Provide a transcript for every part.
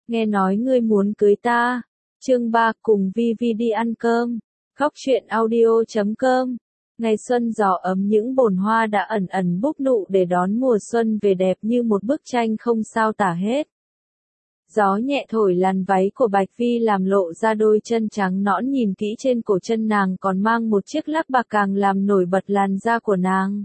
nghe nói ngươi muốn cưới ta. Chương 3 cùng Vivi đi ăn cơm. Góc truyện audio.com. Ngày xuân gió ấm những bồn hoa đã ẩn ẩn búp nụ để đón mùa xuân về đẹp như một bức tranh không sao tả hết. Gió nhẹ thổi làn váy của Bạch Phi làm lộ ra đôi chân trắng nõn, nhìn kỹ trên cổ chân nàng còn mang một chiếc lắc bạc càng làm nổi bật làn da của nàng.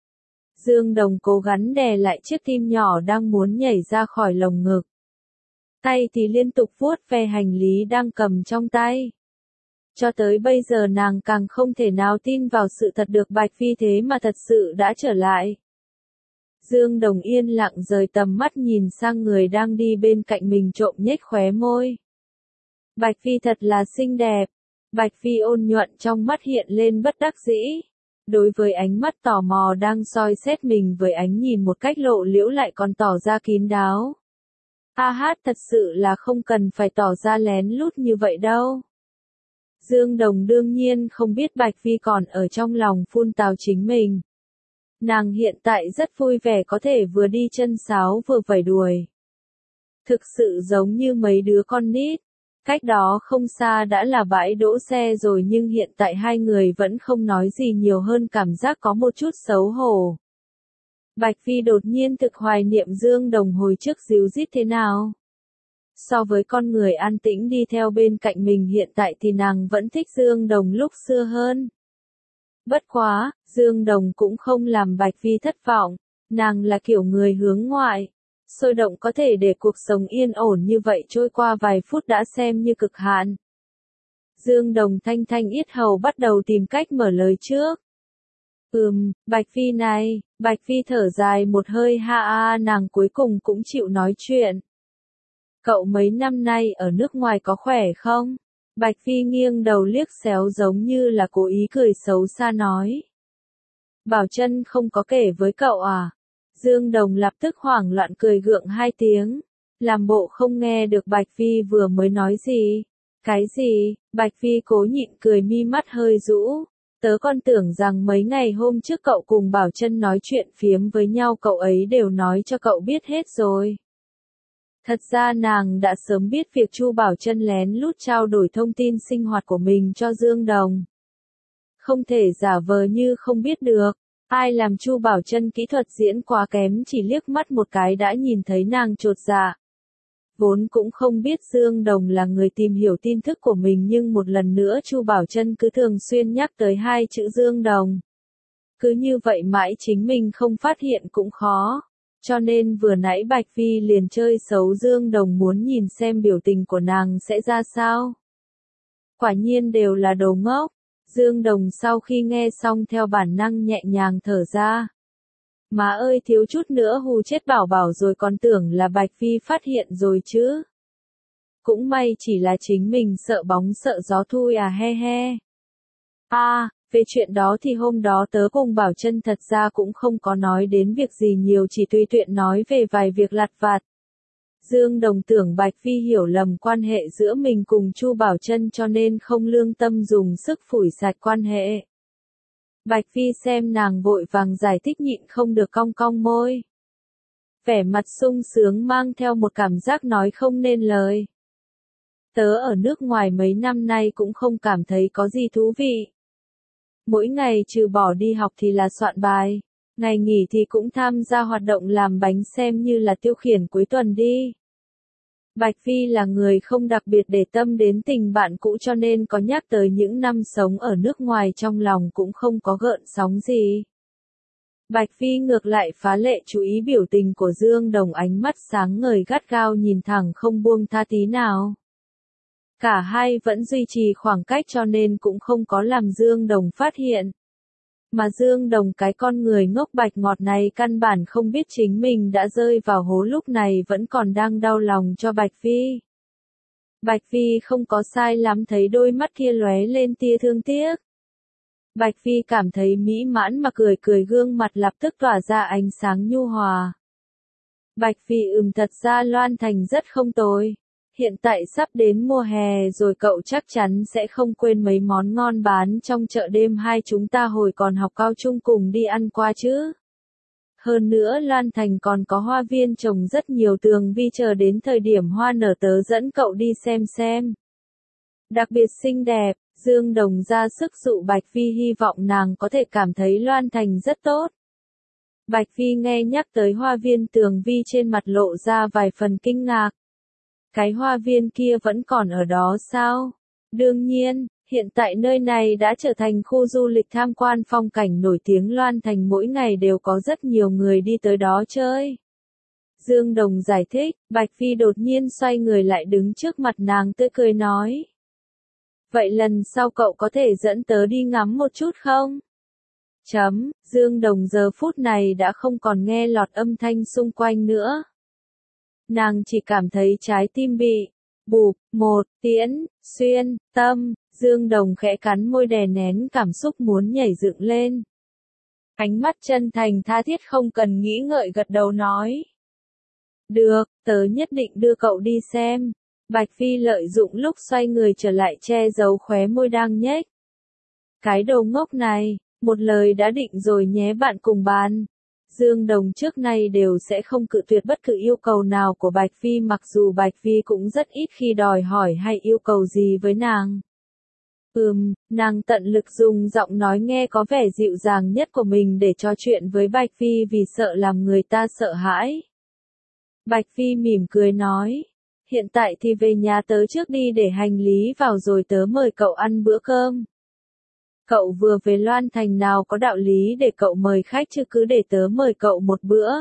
Dương Đồng cố gắng đè lại chiếc tim nhỏ đang muốn nhảy ra khỏi lồng ngực. Tay thì liên tục vuốt ve hành lý đang cầm trong tay. Cho tới bây giờ nàng càng không thể nào tin vào sự thật được Bạch Phi thế mà thật sự đã trở lại. Dương Đồng yên lặng rời tầm mắt nhìn sang người đang đi bên cạnh mình, trộm nhếch khóe môi. Bạch Phi thật là xinh đẹp. Bạch Phi ôn nhuận trong mắt hiện lên bất đắc dĩ. Đối với ánh mắt tò mò đang soi xét mình với ánh nhìn một cách lộ liễu lại còn tỏ ra kín đáo. Thật sự là không cần phải tỏ ra lén lút như vậy đâu. Dương Đồng đương nhiên không biết Bạch Phi còn ở trong lòng phun tào chính mình. Nàng hiện tại rất vui vẻ có thể vừa đi chân sáo vừa vẩy đuôi. Thực sự giống như mấy đứa con nít. Cách đó không xa đã là bãi đỗ xe rồi, nhưng hiện tại hai người vẫn không nói gì nhiều hơn cảm giác có một chút xấu hổ. Bạch Phi đột nhiên thực hoài niệm Dương Đồng hồi trước díu dít thế nào. So với con người an tĩnh đi theo bên cạnh mình hiện tại thì nàng vẫn thích Dương Đồng lúc xưa hơn. Bất quá, Dương Đồng cũng không làm Bạch Phi thất vọng, nàng là kiểu người hướng ngoại. Sôi động có thể để cuộc sống yên ổn như vậy trôi qua vài phút đã xem như cực hạn. Dương Đồng thanh thanh yết hầu bắt đầu tìm cách mở lời trước. Bạch Phi này, Bạch Phi thở dài một hơi nàng cuối cùng cũng chịu nói chuyện. Cậu mấy năm nay ở nước ngoài có khỏe không? Bạch Phi nghiêng đầu liếc xéo giống như là cố ý cười xấu xa nói. Bảo Trân không có kể với cậu à? Dương Đồng lập tức hoảng loạn cười gượng hai tiếng, làm bộ không nghe được Bạch Phi vừa mới nói gì. Cái gì? Bạch Phi cố nhịn cười, mi mắt hơi rũ. Tớ còn tưởng rằng mấy ngày hôm trước cậu cùng Bảo Trân nói chuyện phiếm với nhau cậu ấy đều nói cho cậu biết hết rồi. Thật ra nàng đã sớm biết việc Chu Bảo Trân lén lút trao đổi thông tin sinh hoạt của mình cho Dương Đồng. Không thể giả vờ như không biết được. Ai làm Chu Bảo Trân kỹ thuật diễn quá kém, chỉ liếc mắt một cái đã nhìn thấy nàng chột dạ. Vốn cũng không biết Dương Đồng là người tìm hiểu tin tức của mình, nhưng một lần nữa Chu Bảo Trân cứ thường xuyên nhắc tới hai chữ Dương Đồng. Cứ như vậy mãi chính mình không phát hiện cũng khó. Cho nên vừa nãy Bạch Phi liền chơi xấu Dương Đồng, muốn nhìn xem biểu tình của nàng sẽ ra sao. Quả nhiên đều là đồ ngốc. Dương Đồng sau khi nghe xong theo bản năng nhẹ nhàng thở ra. Má ơi, thiếu chút nữa hù chết Bảo Bảo rồi, còn tưởng là Bạch Phi phát hiện rồi chứ. Cũng may chỉ là chính mình sợ bóng sợ gió thôi he he. Về chuyện đó thì hôm đó tớ cùng Bảo Trân thật ra cũng không có nói đến việc gì nhiều, chỉ tùy tiện nói về vài việc lặt vặt. Dương Đồng tưởng Bạch Phi hiểu lầm quan hệ giữa mình cùng Chu Bảo Trân cho nên không lương tâm dùng sức phủi sạch quan hệ. Bạch Phi xem nàng vội vàng giải thích nhịn không được cong cong môi. Vẻ mặt sung sướng mang theo một cảm giác nói không nên lời. Tớ ở nước ngoài mấy năm nay cũng không cảm thấy có gì thú vị. Mỗi ngày trừ bỏ đi học thì là soạn bài, ngày nghỉ thì cũng tham gia hoạt động làm bánh xem như là tiêu khiển cuối tuần đi. Bạch Phi là người không đặc biệt để tâm đến tình bạn cũ cho nên có nhắc tới những năm sống ở nước ngoài trong lòng cũng không có gợn sóng gì. Bạch Phi ngược lại phá lệ chú ý biểu tình của Dương Đồng, ánh mắt sáng ngời gắt gao nhìn thẳng không buông tha tí nào. Cả hai vẫn duy trì khoảng cách cho nên cũng không có làm Dương Đồng phát hiện. Mà Dương Đồng cái con người ngốc bạch ngọt này căn bản không biết chính mình đã rơi vào hố, lúc này vẫn còn đang đau lòng cho Bạch Phi. Bạch Phi không có sai lắm, thấy đôi mắt kia lóe lên tia thương tiếc. Bạch Phi cảm thấy mỹ mãn mà cười cười, gương mặt lập tức tỏa ra ánh sáng nhu hòa. Bạch Phi thật ra Loan Thành rất không tồi. Hiện tại sắp đến mùa hè rồi, cậu chắc chắn sẽ không quên mấy món ngon bán trong chợ đêm hai chúng ta hồi còn học cao trung cùng đi ăn qua chứ. Hơn nữa Loan Thành còn có hoa viên trồng rất nhiều tường vi chờ đến thời điểm hoa nở tớ dẫn cậu đi xem. Đặc biệt xinh đẹp, Dương Đồng ra sức dụ Bạch Phi hy vọng nàng có thể cảm thấy Loan Thành rất tốt. Bạch Phi nghe nhắc tới hoa viên tường vi trên mặt lộ ra vài phần kinh ngạc. Cái hoa viên kia vẫn còn ở đó sao? Đương nhiên, hiện tại nơi này đã trở thành khu du lịch tham quan phong cảnh nổi tiếng Loan Thành, mỗi ngày đều có rất nhiều người đi tới đó chơi. Dương Đồng giải thích, Bạch Phi đột nhiên xoay người lại đứng trước mặt nàng tươi cười nói. Vậy lần sau cậu có thể dẫn tớ đi ngắm một chút không? Dương Đồng giờ phút này đã không còn nghe lọt âm thanh xung quanh nữa. Nàng chỉ cảm thấy trái tim bị bụp một tiếng xuyên tâm. Dương Đồng khẽ cắn môi đè nén cảm xúc muốn nhảy dựng lên. Ánh mắt chân thành tha thiết không cần nghĩ ngợi gật đầu nói. Được, tớ nhất định đưa cậu đi xem. Bạch Phi lợi dụng lúc xoay người trở lại che giấu khóe môi đang nhếch. Cái đồ ngốc này, một lời đã định rồi nhé bạn cùng bàn. Dương Đồng trước nay đều sẽ không cự tuyệt bất cứ yêu cầu nào của Bạch Phi, mặc dù Bạch Phi cũng rất ít khi đòi hỏi hay yêu cầu gì với nàng. Nàng tận lực dùng giọng nói nghe có vẻ dịu dàng nhất của mình để trò chuyện với Bạch Phi vì sợ làm người ta sợ hãi. Bạch Phi mỉm cười nói, hiện tại thì về nhà tớ trước đi để hành lý vào rồi tớ mời cậu ăn bữa cơm. Cậu vừa về Loan Thành nào có đạo lý để cậu mời khách chứ, cứ để tớ mời cậu một bữa.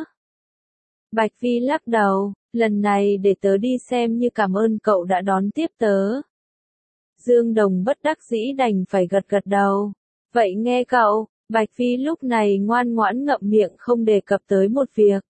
Bạch Phi lắc đầu, lần này để tớ đi xem như cảm ơn cậu đã đón tiếp tớ. Dương Đồng bất đắc dĩ đành phải gật đầu. Vậy nghe cậu, Bạch Phi lúc này ngoan ngoãn ngậm miệng không đề cập tới một việc.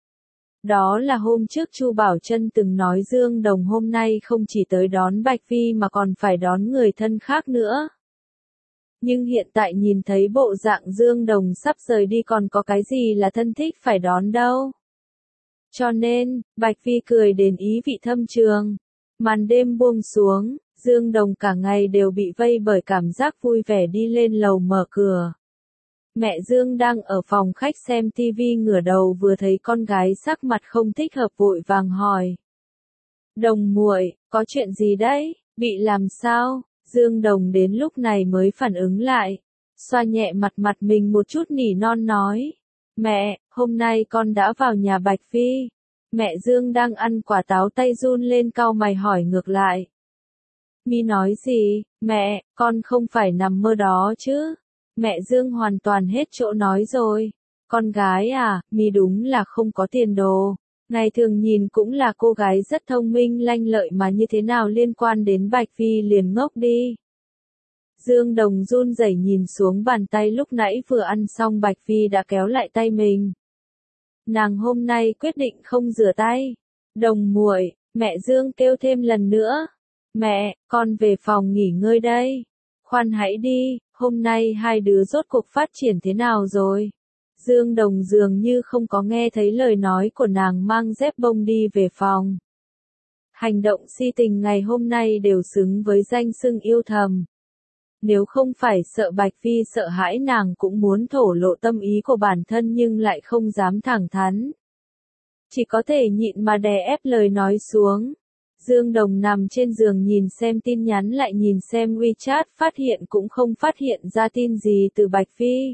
Đó là hôm trước Chu Bảo Trân từng nói Dương Đồng hôm nay không chỉ tới đón Bạch Phi mà còn phải đón người thân khác nữa. Nhưng hiện tại nhìn thấy bộ dạng Dương Đồng sắp rời đi còn có cái gì là thân thích phải đón đâu. Cho nên, Bạch Phi cười đến ý vị thâm trường. Màn đêm buông xuống, Dương Đồng cả ngày đều bị vây bởi cảm giác vui vẻ đi lên lầu mở cửa. Mẹ Dương đang ở phòng khách xem tivi ngửa đầu vừa thấy con gái sắc mặt không thích hợp vội vàng hỏi. Đồng muội, có chuyện gì đấy, bị làm sao? Dương Đồng đến lúc này mới phản ứng lại, xoa nhẹ mặt mình một chút nỉ non nói. Mẹ, hôm nay con đã vào nhà Bạch Phi. Mẹ Dương đang ăn quả táo tay run lên cau mày hỏi ngược lại. Mi nói gì, mẹ, con không phải nằm mơ đó chứ? Mẹ Dương hoàn toàn hết chỗ nói rồi. Con gái à, Mi đúng là không có tiền đồ. Ngày thường nhìn cũng là cô gái rất thông minh lanh lợi mà như thế nào liên quan đến Bạch Phi liền ngốc đi. Dương Đồng run rẩy nhìn xuống bàn tay lúc nãy vừa ăn xong Bạch Phi đã kéo lại tay mình. Nàng hôm nay quyết định không rửa tay. Đồng muội, mẹ Dương kêu thêm lần nữa. Mẹ, con về phòng nghỉ ngơi đây. Khoan hãy đi, hôm nay hai đứa rốt cuộc phát triển thế nào rồi? Dương Đồng dường như không có nghe thấy lời nói của nàng mang dép bông đi về phòng. Hành động si tình ngày hôm nay đều xứng với danh xưng yêu thầm. Nếu không phải sợ Bạch Phi sợ hãi nàng cũng muốn thổ lộ tâm ý của bản thân nhưng lại không dám thẳng thắn. Chỉ có thể nhịn mà đè ép lời nói xuống. Dương Đồng nằm trên giường nhìn xem tin nhắn lại nhìn xem WeChat phát hiện cũng không phát hiện ra tin gì từ Bạch Phi.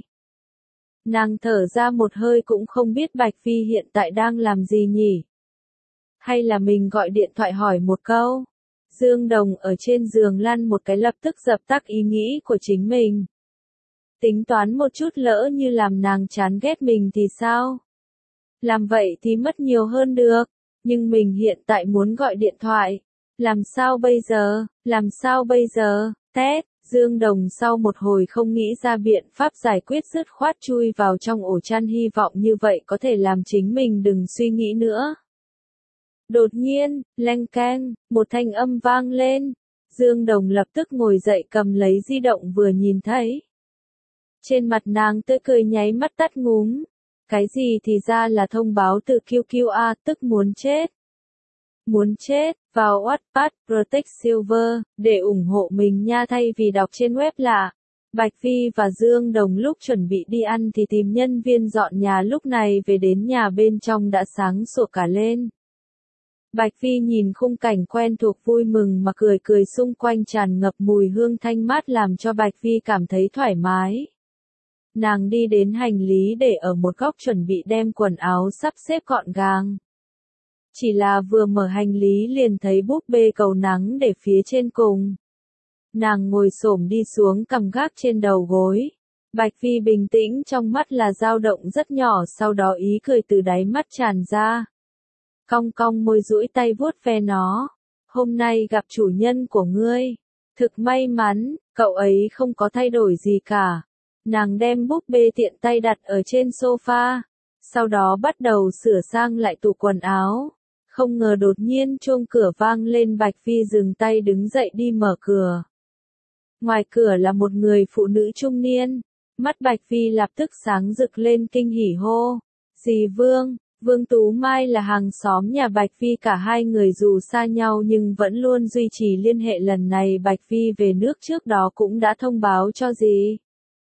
Nàng thở ra một hơi cũng không biết Bạch Phi hiện tại đang làm gì nhỉ? Hay là mình gọi điện thoại hỏi một câu? Dương Đồng ở trên giường lăn một cái lập tức dập tắt ý nghĩ của chính mình. Tính toán một chút lỡ như làm nàng chán ghét mình thì sao? Làm vậy thì mất nhiều hơn được. Nhưng mình hiện tại muốn gọi điện thoại. Làm sao bây giờ? Làm sao bây giờ? Tét, Dương Đồng sau một hồi không nghĩ ra biện pháp giải quyết dứt khoát chui vào trong ổ chăn hy vọng như vậy có thể làm chính mình đừng suy nghĩ nữa. Đột nhiên, leng keng, một thanh âm vang lên. Dương Đồng lập tức ngồi dậy cầm lấy di động vừa nhìn thấy. Trên mặt nàng tươi cười nháy mắt tắt ngúm. Cái gì thì ra là thông báo từ QQA tức muốn chết. Muốn chết, vào Wattpad Protect Silver, để ủng hộ mình nha thay vì đọc trên web lạ. Bạch Phi và Dương Đồng lúc chuẩn bị đi ăn thì tìm nhân viên dọn nhà, lúc này về đến nhà bên trong đã sáng sủa cả lên. Bạch Phi nhìn khung cảnh quen thuộc vui mừng mà cười cười, xung quanh tràn ngập mùi hương thanh mát làm cho Bạch Phi cảm thấy thoải mái. Nàng đi đến hành lý để ở một góc chuẩn bị đem quần áo sắp xếp gọn gàng. Chỉ là vừa mở hành lý liền thấy búp bê cầu nắng để phía trên cùng. Nàng ngồi xổm đi xuống cầm gác trên đầu gối. Bạch Phi bình tĩnh, trong mắt là dao động rất nhỏ, sau đó ý cười từ đáy mắt tràn ra. Cong cong môi duỗi tay vuốt ve nó. Hôm nay gặp chủ nhân của ngươi. Thực may mắn, cậu ấy không có thay đổi gì cả. Nàng đem búp bê tiện tay đặt ở trên sofa. Sau đó bắt đầu sửa sang lại tủ quần áo. Không ngờ đột nhiên chuông cửa vang lên, Bạch Phi dừng tay đứng dậy đi mở cửa. Ngoài cửa là một người phụ nữ trung niên. Mắt Bạch Phi lập tức sáng rực lên, kinh hỉ hô. Dì Vương. Vương Tú Mai là hàng xóm nhà Bạch Phi, cả hai người dù xa nhau nhưng vẫn luôn duy trì liên hệ. Lần này Bạch Phi về nước trước đó cũng đã thông báo cho dì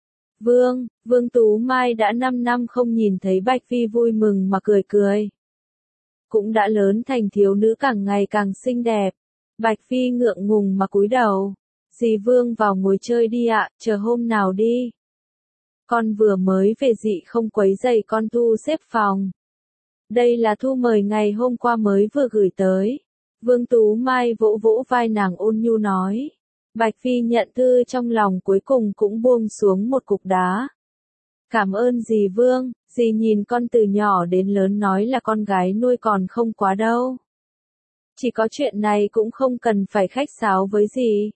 Vương Tú Mai đã 5 năm không nhìn thấy Bạch Phi, vui mừng mà cười cười. Cũng đã lớn thành thiếu nữ, càng ngày càng xinh đẹp. Bạch Phi ngượng ngùng mà cúi đầu. Dì Vương vào ngồi chơi đi ạ, chờ hôm nào đi. Con vừa mới về, dì không quấy rầy con thu xếp phòng. Đây là thư mời ngày hôm qua mới vừa gửi tới. Vương Tú Mai vỗ vỗ vai nàng ôn nhu nói. Bạch Phi nhận thư, trong lòng cuối cùng cũng buông xuống một cục đá. Cảm ơn dì Vương, dì nhìn con từ nhỏ đến lớn, nói là con gái nuôi còn không quá đâu. Chỉ có chuyện này cũng không cần phải khách sáo với dì.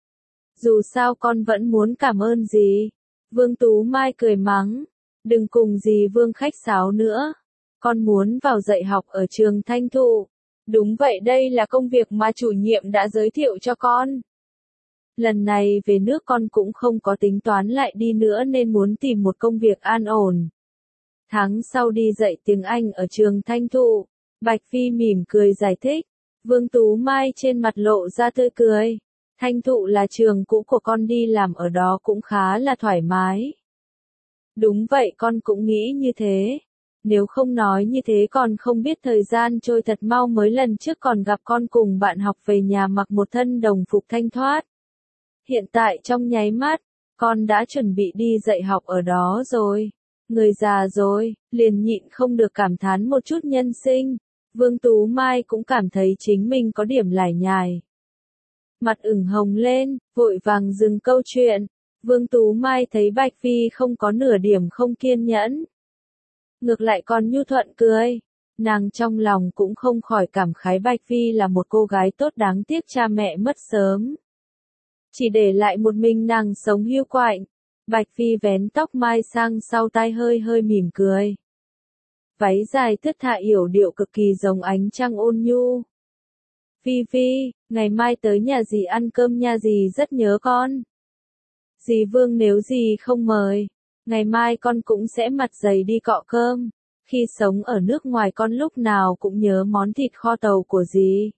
Dù sao con vẫn muốn cảm ơn dì. Vương Tú Mai cười mắng. Đừng cùng dì Vương khách sáo nữa. Con muốn vào dạy học ở trường Thanh Thụ. Đúng vậy, đây là công việc mà chủ nhiệm đã giới thiệu cho con. Lần này về nước con cũng không có tính toán lại đi nữa nên muốn tìm một công việc an ổn. Tháng sau đi dạy tiếng Anh ở trường Thanh Thụ. Bạch Phi mỉm cười giải thích. Vương Tú Mai trên mặt lộ ra tươi cười. Thanh Thụ là trường cũ của con, đi làm ở đó cũng khá là thoải mái. Đúng vậy, con cũng nghĩ như thế. Nếu không nói như thế còn không biết thời gian trôi thật mau, mới lần trước còn gặp con cùng bạn học về nhà mặc một thân đồng phục thanh thoát. Hiện tại trong nháy mắt, con đã chuẩn bị đi dạy học ở đó rồi. Người già rồi, liền nhịn không được cảm thán một chút nhân sinh. Vương Tú Mai cũng cảm thấy chính mình có điểm lải nhải. Mặt ửng hồng lên, vội vàng dừng câu chuyện. Vương Tú Mai thấy Bạch Phi không có nửa điểm không kiên nhẫn. Ngược lại còn nhu thuận cười. Nàng trong lòng cũng không khỏi cảm khái Bạch Phi là một cô gái tốt, đáng tiếc cha mẹ mất sớm. Chỉ để lại một mình nàng sống hiu quạnh. Bạch Phi vén tóc mai sang sau tai, hơi hơi mỉm cười. Váy dài thướt tha yểu điệu cực kỳ giống ánh trăng ôn nhu. Phi Phi, ngày mai tới nhà dì ăn cơm nha, dì rất nhớ con. Dì Vương nếu dì không mời, ngày mai con cũng sẽ mặt dày đi cọ cơm. Khi sống ở nước ngoài con lúc nào cũng nhớ món thịt kho tàu của dì.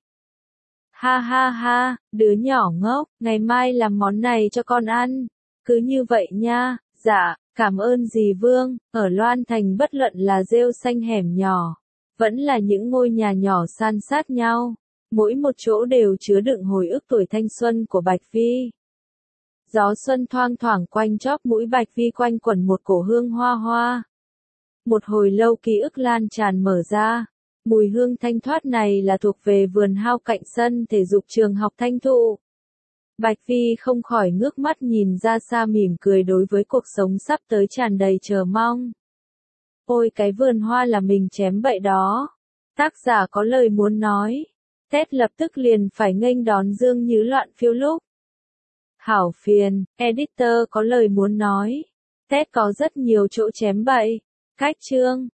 Ha ha ha, đứa nhỏ ngốc, ngày mai làm món này cho con ăn. Cứ như vậy nha. Dạ, cảm ơn dì Vương. Ở Loan Thành bất luận là rêu xanh hẻm nhỏ, vẫn là những ngôi nhà nhỏ san sát nhau, mỗi một chỗ đều chứa đựng hồi ức tuổi thanh xuân của Bạch Phi. Gió xuân thoang thoảng quanh chóp mũi Bạch Phi, quanh quẩn một cổ hương hoa hoa. Một hồi lâu ký ức lan tràn mở ra. Mùi hương thanh thoát này là thuộc về vườn hao cạnh sân thể dục trường học Thanh Thụ. Bạch Phi không khỏi ngước mắt nhìn ra xa, mỉm cười, đối với cuộc sống sắp tới tràn đầy chờ mong. Ôi cái vườn hoa là mình chém bậy đó. Tác giả có lời muốn nói. Tết lập tức liền phải nghênh đón Dương Như loạn phiêu lúc. Hảo phiền, editor có lời muốn nói. Tết có rất nhiều chỗ chém bậy. Cách chương.